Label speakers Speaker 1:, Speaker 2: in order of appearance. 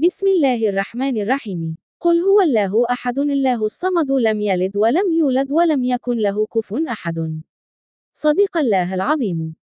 Speaker 1: بسم الله الرحمن الرحيم. قل هو الله أحد الله الصمد لم يلد ولم يولد ولم يكن له كفوا أحد. صدق الله العظيم.